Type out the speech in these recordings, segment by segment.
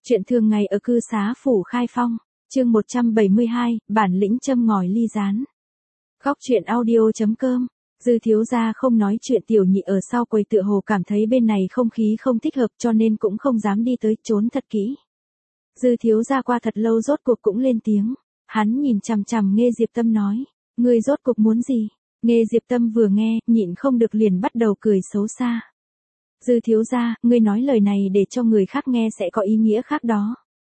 Chuyện thường ngày ở cư xá phủ Khai Phong, chương 172, bản lĩnh châm ngòi ly gián. Góc truyện audio.com. Dư thiếu gia không nói chuyện, tiểu nhị ở sau quầy tựa hồ cảm thấy bên này không khí không thích hợp cho nên cũng không dám đi tới, trốn thật kỹ. Dư thiếu gia qua thật lâu rốt cuộc cũng lên tiếng. Hắn nhìn chằm chằm Nghê Diệp Tâm nói, ngươi rốt cuộc muốn gì? Nghê Diệp Tâm vừa nghe, nhịn không được liền bắt đầu cười xấu xa. Dư thiếu gia, ngươi nói lời này để cho người khác nghe sẽ có ý nghĩa khác đó.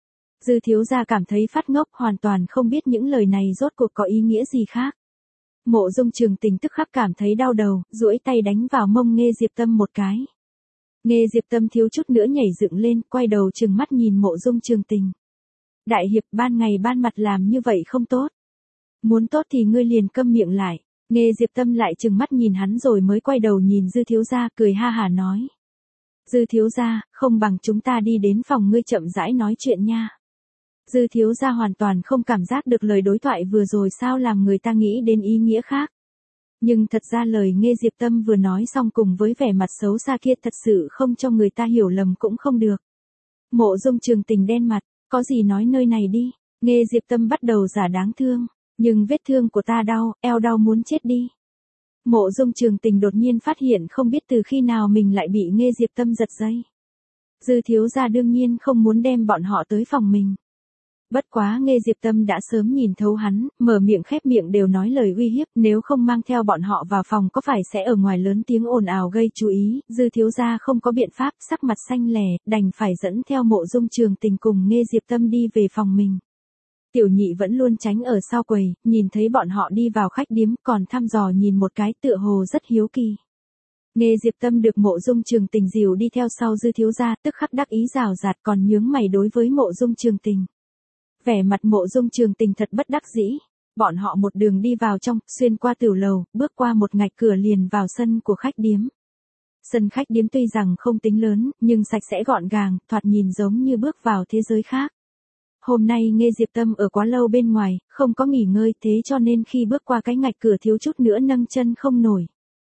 Dư thiếu gia cảm thấy phát ngốc, hoàn toàn không biết những lời này rốt cuộc có ý nghĩa gì khác. Mộ Dung Trường Tình tức khắc cảm thấy đau đầu, duỗi tay đánh vào mông Nghê Diệp Tâm một cái. Nghê Diệp Tâm thiếu chút nữa nhảy dựng lên, quay đầu trừng mắt nhìn Mộ Dung Trường Tình. Đại hiệp, ban ngày ban mặt làm như vậy không tốt. Muốn tốt thì ngươi liền câm miệng lại. Nghê Diệp Tâm lại trừng mắt nhìn hắn rồi mới quay đầu nhìn Dư thiếu gia, cười ha hả nói. Dư thiếu gia, không bằng chúng ta đi đến phòng ngươi chậm rãi nói chuyện nha. Dư thiếu gia hoàn toàn không cảm giác được lời đối thoại vừa rồi sao làm người ta nghĩ đến ý nghĩa khác. Nhưng thật ra lời Nghê Diệp Tâm vừa nói xong cùng với vẻ mặt xấu xa kia thật sự không cho người ta hiểu lầm cũng không được. Mộ Dung Trường Tình đen mặt, có gì nói nơi này đi. Nghê Diệp Tâm bắt đầu giả đáng thương, nhưng vết thương của ta đau, eo đau muốn chết đi. Mộ Dung Trường Tình đột nhiên phát hiện không biết từ khi nào mình lại bị Nghê Diệp Tâm giật dây. Dư thiếu gia đương nhiên không muốn đem bọn họ tới phòng mình. Bất quá Nghê Diệp Tâm đã sớm nhìn thấu hắn, mở miệng khép miệng đều nói lời uy hiếp, nếu không mang theo bọn họ vào phòng có phải sẽ ở ngoài lớn tiếng ồn ào gây chú ý. Dư thiếu gia không có biện pháp, sắc mặt xanh lè, đành phải dẫn theo Mộ Dung Trường Tình cùng Nghê Diệp Tâm đi về phòng mình. Tiểu nhị vẫn luôn tránh ở sau quầy, nhìn thấy bọn họ đi vào khách điếm còn thăm dò nhìn một cái, tựa hồ rất hiếu kỳ. Nghê Diệp Tâm được Mộ Dung Trường Tình dìu đi theo sau Dư thiếu gia, tức khắc đắc ý rào rạt còn nhướng mày đối với Mộ Dung Trường Tình. Vẻ mặt Mộ Dung Trường Tình thật bất đắc dĩ. Bọn họ một đường đi vào trong, xuyên qua tiểu lầu, bước qua một ngạch cửa liền vào sân của khách điếm. Sân khách điếm tuy rằng không tính lớn, nhưng sạch sẽ gọn gàng, thoạt nhìn giống như bước vào thế giới khác. Hôm nay Nghê Diệp Tâm ở quá lâu bên ngoài, không có nghỉ ngơi, thế cho nên khi bước qua cái ngạch cửa thiếu chút nữa nâng chân không nổi.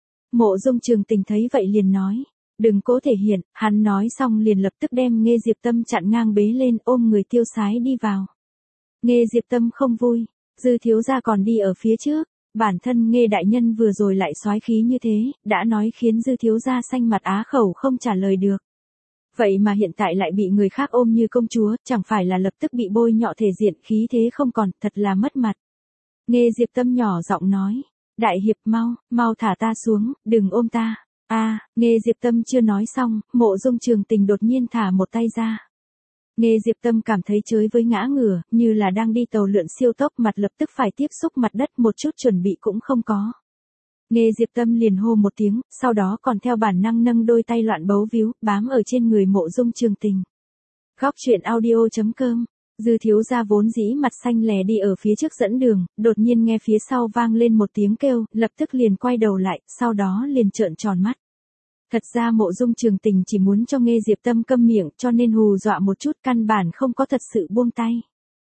Mộ Dung Trường Tình thấy vậy liền nói, đừng cố thể hiện. Hắn nói xong liền lập tức đem Nghê Diệp Tâm chặn ngang bế lên, ôm người tiêu sái đi vào. Nghê Diệp Tâm không vui, Dư thiếu gia còn đi ở phía trước, bản thân Nghê đại nhân vừa rồi lại soái khí như thế, đã nói khiến Dư thiếu gia xanh mặt á khẩu không trả lời được. Vậy mà hiện tại lại bị người khác ôm như công chúa, chẳng phải là lập tức bị bôi nhọ thể diện, khí thế không còn, thật là mất mặt. Nghê Diệp Tâm nhỏ giọng nói, đại hiệp mau thả ta xuống, đừng ôm ta. Nghê Diệp Tâm chưa nói xong, Mộ Dung Trường Tình đột nhiên thả một tay ra. Nghê Diệp Tâm cảm thấy chới với ngã ngửa, như là đang đi tàu lượn siêu tốc, mặt lập tức phải tiếp xúc mặt đất, một chút chuẩn bị cũng không có. Nghê Diệp Tâm liền hô một tiếng, sau đó còn theo bản năng nâng đôi tay loạn bấu víu, bám ở trên người Mộ Dung Trường Tình. Góc truyện audio.com. Dư thiếu gia vốn dĩ mặt xanh lè đi ở phía trước dẫn đường, đột nhiên nghe phía sau vang lên một tiếng kêu, lập tức liền quay đầu lại, sau đó liền trợn tròn mắt. Thật ra Mộ Dung Trường Tình chỉ muốn cho Nghê Diệp Tâm câm miệng cho nên hù dọa một chút, căn bản không có thật sự buông tay.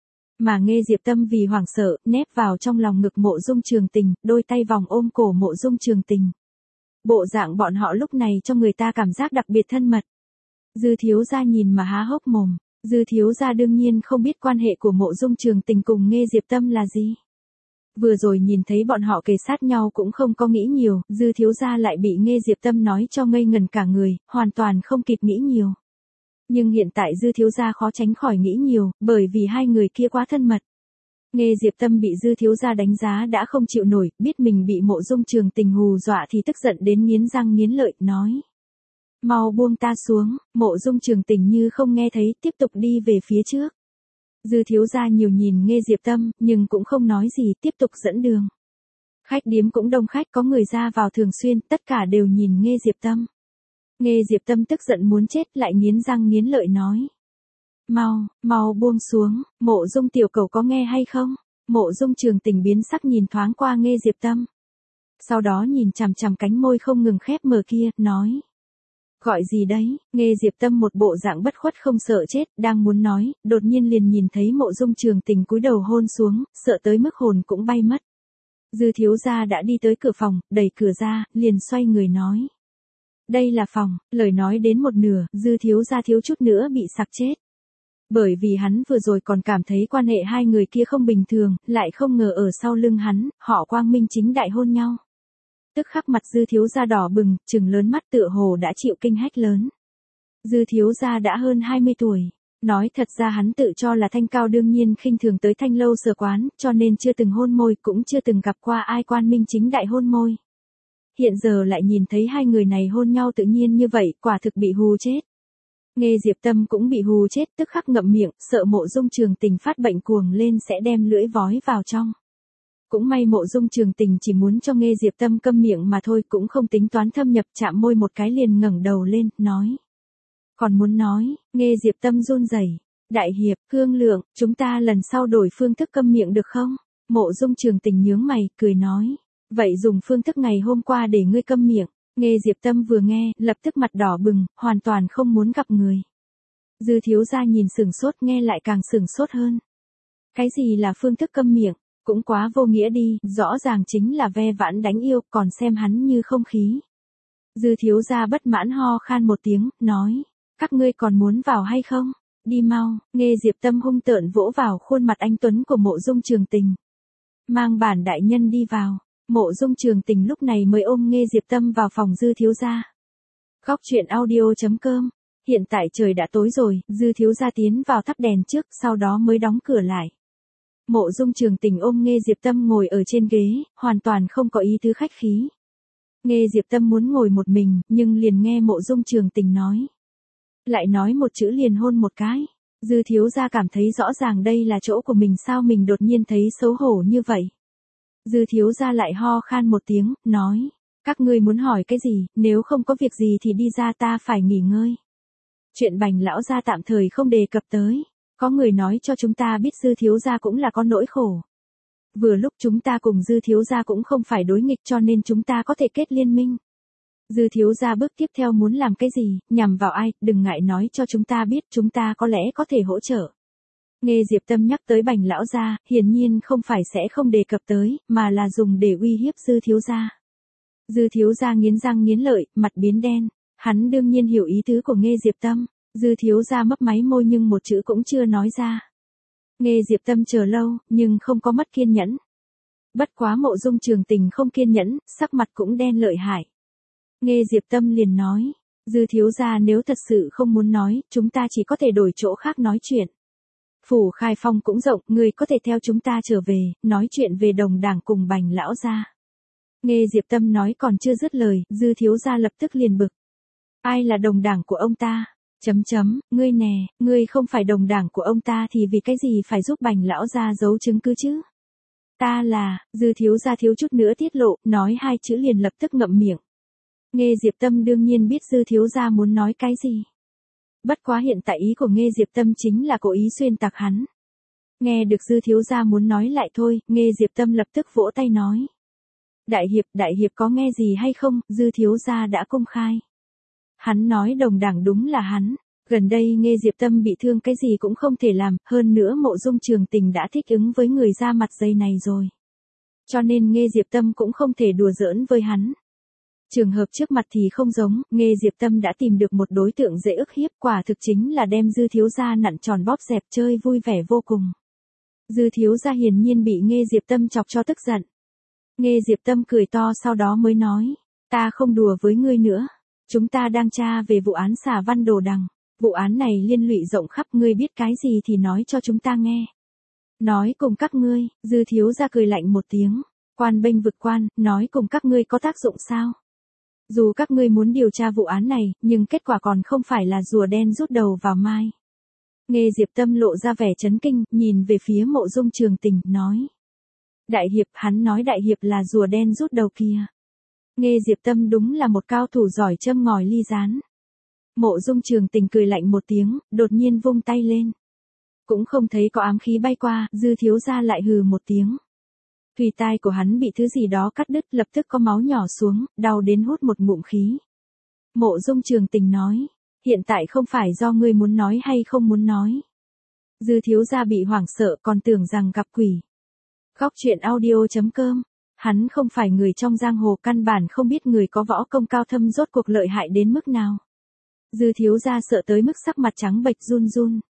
Mà Nghê Diệp Tâm vì hoảng sợ, nép vào trong lòng ngực Mộ Dung Trường Tình, đôi tay vòng ôm cổ Mộ Dung Trường Tình. Bộ dạng bọn họ lúc này cho người ta cảm giác đặc biệt thân mật. Dư thiếu gia nhìn mà há hốc mồm. Dư thiếu gia đương nhiên không biết quan hệ của Mộ Dung Trường Tình cùng Nghê Diệp Tâm là gì. Vừa rồi nhìn thấy bọn họ kề sát nhau cũng không có nghĩ nhiều, Dư thiếu gia lại bị Nghê Diệp Tâm nói cho ngây ngần cả người, hoàn toàn không kịp nghĩ nhiều. Nhưng hiện tại Dư thiếu gia khó tránh khỏi nghĩ nhiều, bởi vì hai người kia quá thân mật. Nghê Diệp Tâm bị Dư thiếu gia đánh giá đã không chịu nổi, biết mình bị Mộ Dung Trường Tình hù dọa thì tức giận đến nghiến răng nghiến lợi, nói. Mau buông ta xuống. Mộ Dung Trường Tình như không nghe thấy, tiếp tục đi về phía trước. Dư thiếu gia nhiều nhìn Nghê Diệp Tâm, nhưng cũng không nói gì, tiếp tục dẫn đường. Khách điếm cũng đông khách, có người ra vào thường xuyên, tất cả đều nhìn Nghê Diệp Tâm. Nghê Diệp Tâm tức giận muốn chết, lại nghiến răng nghiến lợi nói. Mau buông xuống. Mộ Dung tiểu cầu có nghe hay không? Mộ Dung Trường Tình biến sắc nhìn thoáng qua Nghê Diệp Tâm. Sau đó nhìn chằm chằm cánh môi không ngừng khép mở kia, nói. Gọi gì đấy? Nghê Diệp Tâm một bộ dạng bất khuất không sợ chết, đang muốn nói, đột nhiên liền nhìn thấy Mộ Dung Trường Tình cúi đầu hôn xuống, sợ tới mức hồn cũng bay mất. Dư thiếu gia đã đi tới cửa phòng, đẩy cửa ra, liền xoay người nói. Đây là phòng. Lời nói đến một nửa, Dư thiếu gia thiếu chút nữa bị sặc chết. Bởi vì hắn vừa rồi còn cảm thấy quan hệ hai người kia không bình thường, lại không ngờ ở sau lưng hắn, họ quang minh chính đại hôn nhau. Tức khắc mặt Dư thiếu gia đỏ bừng, trừng lớn mắt tựa hồ đã chịu kinh hách lớn. Dư thiếu gia đã hơn 20 tuổi. Nói thật ra hắn tự cho là thanh cao đương nhiên khinh thường tới thanh lâu sở quán, cho nên chưa từng hôn môi cũng chưa từng gặp qua ai quan minh chính đại hôn môi. Hiện giờ lại nhìn thấy hai người này hôn nhau tự nhiên như vậy, quả thực bị hù chết. Nghe Diệp Tâm cũng bị hù chết, tức khắc ngậm miệng, sợ Mộ Dung Trường Tình phát bệnh cuồng lên sẽ đem lưỡi vói vào trong. Cũng may Mộ Dung Trường Tình chỉ muốn cho Nghe Diệp Tâm câm miệng mà thôi, cũng không tính toán thâm nhập, chạm môi một cái liền ngẩng đầu lên, nói. Còn muốn nói, Nghe Diệp Tâm run rẩy. Đại hiệp, Hương Lượng, chúng ta lần sau đổi phương thức câm miệng được không? Mộ Dung Trường Tình nhướng mày, cười nói. Vậy dùng phương thức ngày hôm qua để ngươi câm miệng. Nghe Diệp Tâm vừa nghe, lập tức mặt đỏ bừng, hoàn toàn không muốn gặp người. Dư thiếu gia nhìn sửng sốt, nghe lại càng sửng sốt hơn. Cái gì là phương thức câm miệng? Cũng quá vô nghĩa đi, rõ ràng chính là ve vãn đánh yêu, còn xem hắn như không khí. Dư thiếu gia bất mãn ho khan một tiếng, nói. Các ngươi còn muốn vào hay không? Đi mau. Nghe Diệp Tâm hung tợn vỗ vào khuôn mặt anh tuấn của Mộ Dung Trường Tình. Mang bản đại nhân đi vào. Mộ Dung Trường Tình lúc này mới ôm Nghe Diệp Tâm vào phòng Dư thiếu gia. Góc truyện audio.com. Hiện tại trời đã tối rồi, Dư thiếu gia tiến vào thắp đèn trước, sau đó mới đóng cửa lại. Mộ Dung Trường Tình ôm Nghe Diệp Tâm ngồi ở trên ghế, hoàn toàn không có ý tứ khách khí. Nghe Diệp Tâm muốn ngồi một mình, nhưng liền nghe Mộ Dung Trường Tình nói. Lại nói một chữ liền hôn một cái. Dư thiếu gia cảm thấy rõ ràng đây là chỗ của mình, sao mình đột nhiên thấy xấu hổ như vậy. Dư thiếu gia lại ho khan một tiếng, nói. Các ngươi muốn hỏi cái gì, nếu không có việc gì thì đi ra, ta phải nghỉ ngơi. Chuyện Bành lão gia tạm thời không đề cập tới. Có người nói cho chúng ta biết Dư thiếu gia cũng là có nỗi khổ. Vừa lúc chúng ta cùng Dư thiếu gia cũng không phải đối nghịch, cho nên chúng ta có thể kết liên minh. Dư thiếu gia bước tiếp theo muốn làm cái gì, nhằm vào ai, đừng ngại nói cho chúng ta biết, chúng ta có lẽ có thể hỗ trợ. Nghe Diệp Tâm nhắc tới Bành lão gia, hiển nhiên không phải sẽ không đề cập tới, mà là dùng để uy hiếp Dư thiếu gia. Dư thiếu gia nghiến răng nghiến lợi, mặt biến đen. Hắn đương nhiên hiểu ý tứ của Nghe Diệp Tâm. Dư thiếu gia mấp máy môi nhưng một chữ cũng chưa nói ra. Nghe Diệp Tâm chờ lâu, nhưng không có mất kiên nhẫn. Bất quá Mộ Dung Trường Tình không kiên nhẫn, sắc mặt cũng đen lợi hại. Nghe Diệp Tâm liền nói, Dư thiếu gia nếu thật sự không muốn nói, chúng ta chỉ có thể đổi chỗ khác nói chuyện. Phủ Khai Phong cũng rộng, người có thể theo chúng ta trở về, nói chuyện về đồng đảng cùng Bành lão gia. Nghe Diệp Tâm nói còn chưa dứt lời, Dư thiếu gia lập tức liền bực. Ai là đồng đảng của ông ta? Ngươi nè, ngươi không phải đồng đảng của ông ta thì vì cái gì phải giúp Bành lão gia giấu chứng cứ chứ? Ta là, Dư thiếu gia thiếu chút nữa tiết lộ, nói hai chữ liền lập tức ngậm miệng. Nghe Diệp Tâm đương nhiên biết Dư thiếu gia muốn nói cái gì. Bất quá hiện tại ý của Nghe Diệp Tâm chính là cố ý xuyên tạc hắn. Nghe được Dư thiếu gia muốn nói lại thôi, Nghe Diệp Tâm lập tức vỗ tay nói. Đại hiệp có nghe gì hay không, Dư thiếu gia đã công khai. Hắn nói đồng đảng đúng là hắn. Gần đây Nghe Diệp Tâm bị thương cái gì cũng không thể làm, hơn nữa Mộ Dung Trường Tình đã thích ứng với người da mặt dày này rồi. Cho nên Nghe Diệp Tâm cũng không thể đùa giỡn với hắn. Trường hợp trước mặt thì không giống, Nghe Diệp Tâm đã tìm được một đối tượng dễ ức hiếp, quả thực chính là đem Dư thiếu gia nặn tròn bóp dẹp chơi vui vẻ vô cùng. Dư thiếu gia hiển nhiên bị Nghe Diệp Tâm chọc cho tức giận. Nghe Diệp Tâm cười to sau đó mới nói, ta không đùa với ngươi nữa. Chúng ta đang tra về vụ án xả văn đồ đằng. Vụ án này liên lụy rộng khắp, ngươi biết cái gì thì nói cho chúng ta nghe. Nói cùng các ngươi, Dư thiếu gia cười lạnh một tiếng. Quan bênh vực quan, nói cùng các ngươi có tác dụng sao? Dù các ngươi muốn điều tra vụ án này, nhưng kết quả còn không phải là rùa đen rút đầu vào mai. Nghe Diệp Tâm lộ ra vẻ chấn kinh, nhìn về phía Mộ Dung Trường Tình, nói. Đại hiệp, hắn nói đại hiệp là rùa đen rút đầu kia. Nghe Diệp Tâm đúng là một cao thủ giỏi châm ngòi ly gián. Mộ Dung Trường Tình cười lạnh một tiếng, đột nhiên vung tay lên. Cũng không thấy có ám khí bay qua, Dư thiếu gia lại hừ một tiếng. Thùy tai của hắn bị thứ gì đó cắt đứt, lập tức có máu nhỏ xuống, đau đến hút một ngụm khí. Mộ Dung Trường Tình nói, hiện tại không phải do ngươi muốn nói hay không muốn nói. Dư thiếu gia bị hoảng sợ còn tưởng rằng gặp quỷ. Góc truyện audio.com. Hắn không phải người trong giang hồ, căn bản không biết người có võ công cao thâm rốt cuộc lợi hại đến mức nào. Dư thiếu gia sợ tới mức sắc mặt trắng bệch run run.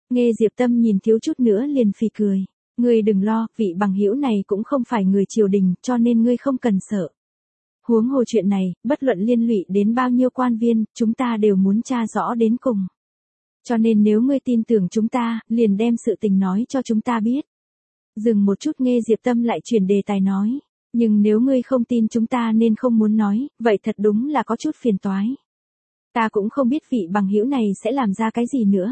Nghe Diệp Tâm nhìn thiếu chút nữa liền phì cười. Ngươi đừng lo, vị bằng hữu này cũng không phải người triều đình, cho nên ngươi không cần sợ. Huống hồ chuyện này, bất luận liên lụy đến bao nhiêu quan viên, chúng ta đều muốn tra rõ đến cùng. Cho nên nếu ngươi tin tưởng chúng ta, liền đem sự tình nói cho chúng ta biết. Dừng một chút nghe Diệp Tâm lại chuyển đề tài nói. Nhưng nếu ngươi không tin chúng ta nên không muốn nói, vậy thật đúng là có chút phiền toái. Ta cũng không biết vị bằng hữu này sẽ làm ra cái gì nữa.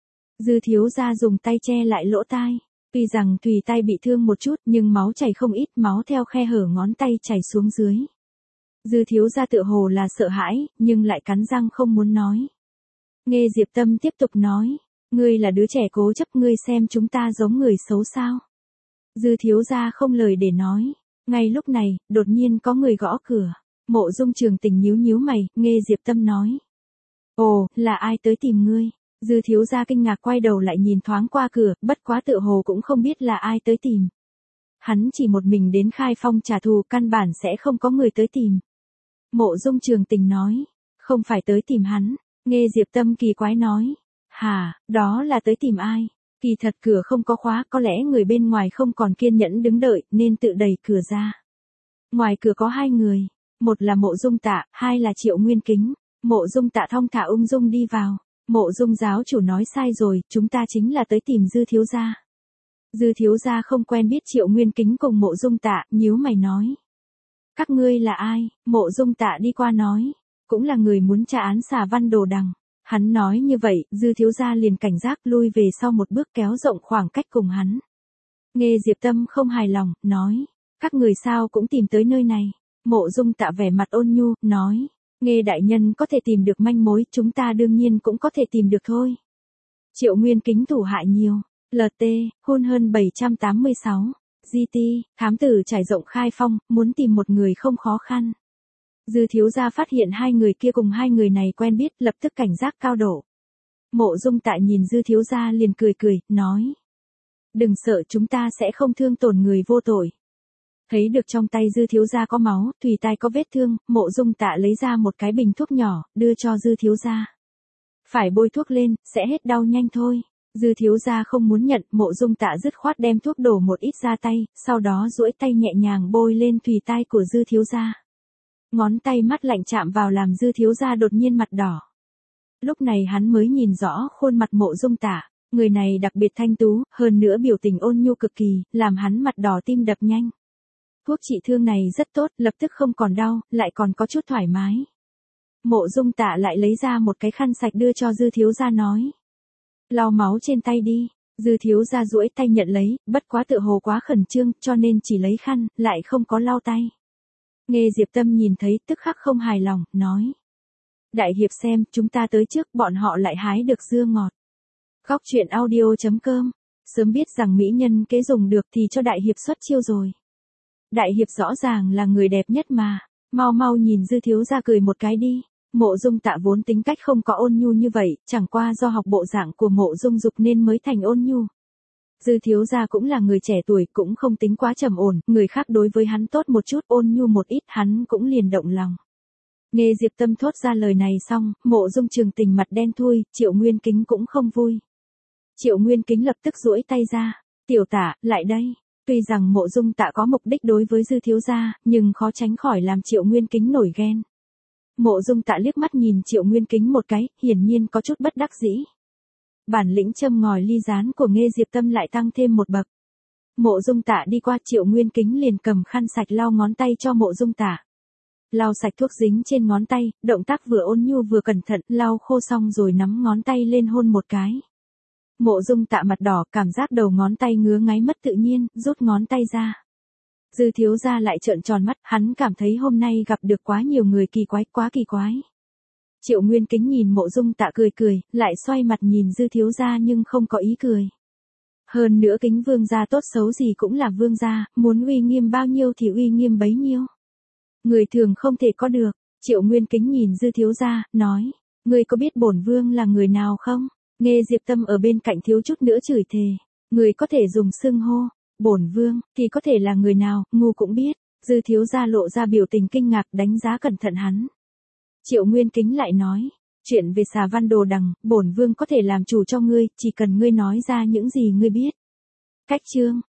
Dư thiếu gia dùng tay che lại lỗ tai. Tuy rằng Thùy tay bị thương một chút nhưng máu chảy không ít, máu theo khe hở ngón tay chảy xuống dưới. Dư thiếu gia tựa hồ là sợ hãi, nhưng lại cắn răng không muốn nói. Nghe Diệp Tâm tiếp tục nói. Ngươi là đứa trẻ cố chấp, ngươi xem chúng ta giống người xấu sao. Dư thiếu gia không lời để nói. Ngay lúc này, đột nhiên có người gõ cửa. Mộ Dung Trường Tình nhíu nhíu mày, nghe Diệp Tâm nói. Ồ, là ai tới tìm ngươi? Dư thiếu gia kinh ngạc quay đầu lại nhìn thoáng qua cửa, bất quá tựa hồ cũng không biết là ai tới tìm. Hắn chỉ một mình đến Khai Phong trả thù, căn bản sẽ không có người tới tìm. Mộ Dung Trường Tình nói. Không phải tới tìm hắn. Nghe Diệp Tâm kỳ quái nói. Hả, đó là tới tìm ai? Kỳ thật cửa không có khóa, có lẽ người bên ngoài không còn kiên nhẫn đứng đợi, nên tự đẩy cửa ra. Ngoài cửa có hai người. Một là Mộ Dung Tạ, hai là Triệu Nguyên Kính. Mộ Dung Tạ thong thả ung dung đi vào. Mộ Dung giáo chủ nói sai rồi, chúng ta chính là tới tìm Dư thiếu gia. Dư thiếu gia không quen biết Triệu Nguyên Kính cùng Mộ Dung Tạ, nhíu mày nói. Các ngươi là ai? Mộ Dung Tạ đi qua nói. Cũng là người muốn tra án Xà Văn Đồ Đằng. Hắn nói như vậy, Dư thiếu gia liền cảnh giác lui về sau một bước kéo rộng khoảng cách cùng hắn. Nghe Diệp Tâm không hài lòng, nói. Các người sao cũng tìm tới nơi này. Mộ Dung Tạ vẻ mặt ôn nhu, nói. Nghe đại nhân có thể tìm được manh mối, chúng ta đương nhiên cũng có thể tìm được thôi. Triệu Nguyên Kính thủ hại nhiều. LT, hôn hơn 786. GT, thám tử trải rộng Khai Phong, muốn tìm một người không khó khăn. Dư thiếu gia phát hiện hai người kia cùng hai người này quen biết, lập tức cảnh giác cao độ. Mộ Dung Tạ nhìn Dư thiếu gia liền cười cười, nói. Đừng sợ, chúng ta sẽ không thương tổn người vô tội. Thấy được trong tay Dư thiếu gia có máu, Thùy tai có vết thương, Mộ Dung Tạ lấy ra một cái bình thuốc nhỏ, đưa cho Dư thiếu gia. Phải bôi thuốc lên, sẽ hết đau nhanh thôi. Dư thiếu gia không muốn nhận, Mộ Dung Tạ dứt khoát đem thuốc đổ một ít ra tay, sau đó duỗi tay nhẹ nhàng bôi lên Thùy tai của Dư thiếu gia. Ngón tay mắt lạnh chạm vào làm Dư thiếu gia đột nhiên mặt đỏ. Lúc này hắn mới nhìn rõ khuôn mặt Mộ Dung Tạ, người này đặc biệt thanh tú, hơn nữa biểu tình ôn nhu cực kỳ, làm hắn mặt đỏ tim đập nhanh. Thuốc trị thương này rất tốt, lập tức không còn đau, lại còn có chút thoải mái. Mộ Dung Tạ lại lấy ra một cái khăn sạch đưa cho Dư thiếu gia nói. Lau máu trên tay đi. Dư thiếu gia duỗi tay nhận lấy, bất quá tựa hồ quá khẩn trương, cho nên chỉ lấy khăn, lại không có lau tay. Nghe Diệp Tâm nhìn thấy, tức khắc không hài lòng, nói. Đại hiệp xem, chúng ta tới trước, bọn họ lại hái được dưa ngọt. Góc truyện audio.com. Sớm biết rằng mỹ nhân kế dùng được thì cho đại hiệp xuất chiêu rồi. Đại hiệp rõ ràng là người đẹp nhất mà. Mau mau nhìn Dư thiếu gia cười một cái đi. Mộ Dung Tạ vốn tính cách không có ôn nhu như vậy, chẳng qua do học bộ dạng của Mộ Dung Dục nên mới thành ôn nhu. Dư thiếu gia cũng là người trẻ tuổi, cũng không tính quá trầm ổn, người khác đối với hắn tốt một chút, ôn nhu một ít, hắn cũng liền động lòng. Nghe Diệp Tâm thốt ra lời này xong, Mộ Dung Trường Tình mặt đen thui, Triệu Nguyên Kính cũng không vui. Triệu Nguyên Kính lập tức duỗi tay ra. Tiểu Tạ, lại đây. Tuy rằng Mộ Dung Tạ có mục đích đối với Dư thiếu gia, nhưng khó tránh khỏi làm Triệu Nguyên Kính nổi ghen. Mộ Dung Tạ liếc mắt nhìn Triệu Nguyên Kính một cái, hiển nhiên có chút bất đắc dĩ. Bản lĩnh châm ngòi ly gián của Nghe Diệp Tâm lại tăng thêm một bậc. Mộ Dung Tạ đi qua, Triệu Nguyên Kính liền cầm khăn sạch lau ngón tay cho Mộ Dung Tạ. Lau sạch thuốc dính trên ngón tay, động tác vừa ôn nhu vừa cẩn thận, lau khô xong rồi nắm ngón tay lên hôn một cái. Mộ Dung Tạ mặt đỏ, cảm giác đầu ngón tay ngứa ngáy mất tự nhiên, rút ngón tay ra. Dư thiếu gia lại trợn tròn mắt, hắn cảm thấy hôm nay gặp được quá nhiều người kỳ quái, quá kỳ quái. Triệu Nguyên Kính nhìn Mộ Dung Tạ cười cười, lại xoay mặt nhìn Dư thiếu gia nhưng không có ý cười. Hơn nữa Kính vương gia tốt xấu gì cũng là vương gia, muốn uy nghiêm bao nhiêu thì uy nghiêm bấy nhiêu. Người thường không thể có được. Triệu Nguyên Kính nhìn Dư thiếu gia, nói, ngươi có biết bổn vương là người nào không? Nghe Diệp Tâm ở bên cạnh thiếu chút nữa chửi thề. Người có thể dùng xưng hô, bổn vương, thì có thể là người nào, ngu cũng biết. Dư thiếu gia lộ ra biểu tình kinh ngạc, đánh giá cẩn thận hắn. Triệu Nguyên Kính lại nói, Chuyện về Xà Văn Đồ Đằng, bổn vương có thể làm chủ cho ngươi, chỉ cần ngươi nói ra những gì ngươi biết. Cách chương